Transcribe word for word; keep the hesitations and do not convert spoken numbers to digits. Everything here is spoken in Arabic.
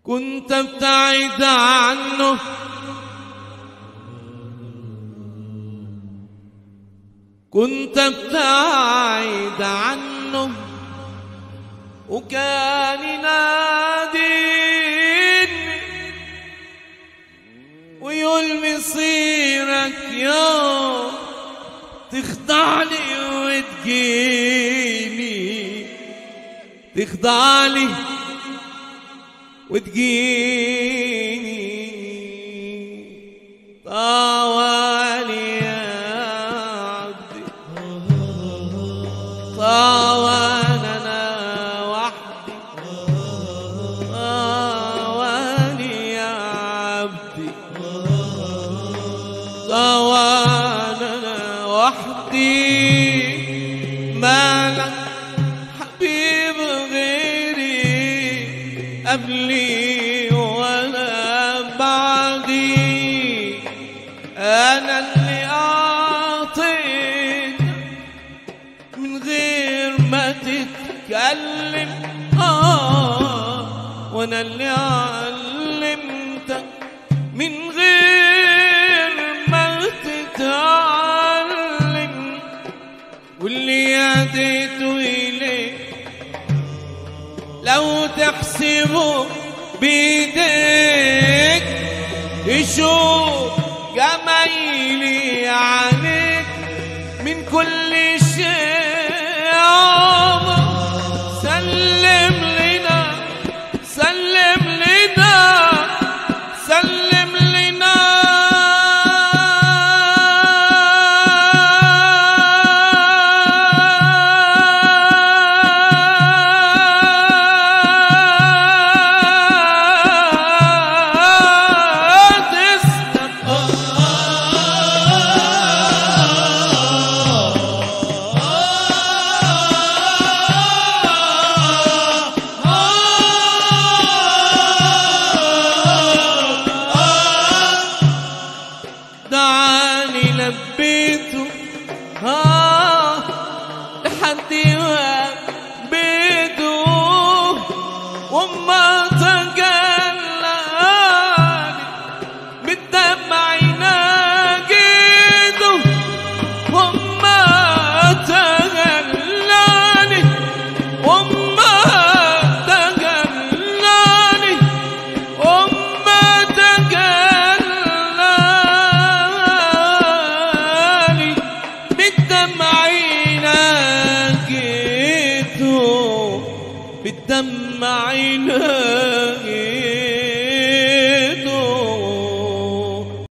كنت ابتعد عنه كنت ابتعد عنه وكان يناديني ويقول مصيرك يوم تخضعني وتجيني تخضعني وتجيني طوالي يا عبدي طوال انا وحدي طوالي يا عبدي طوال انا وحدي مالك حبيب غيري قبلي ولا بعدي أنا اللي أعطيت من غير ما تتكلم آه وأنا اللي علمتك من غير ما تتعلم واللي هديته إليك لو تحسبه بيديك يشوف جمايلي عليك من كل شيء سلم لنا سلم لنا سلم لنا دعاني لبيته ها لحد ما بيته وما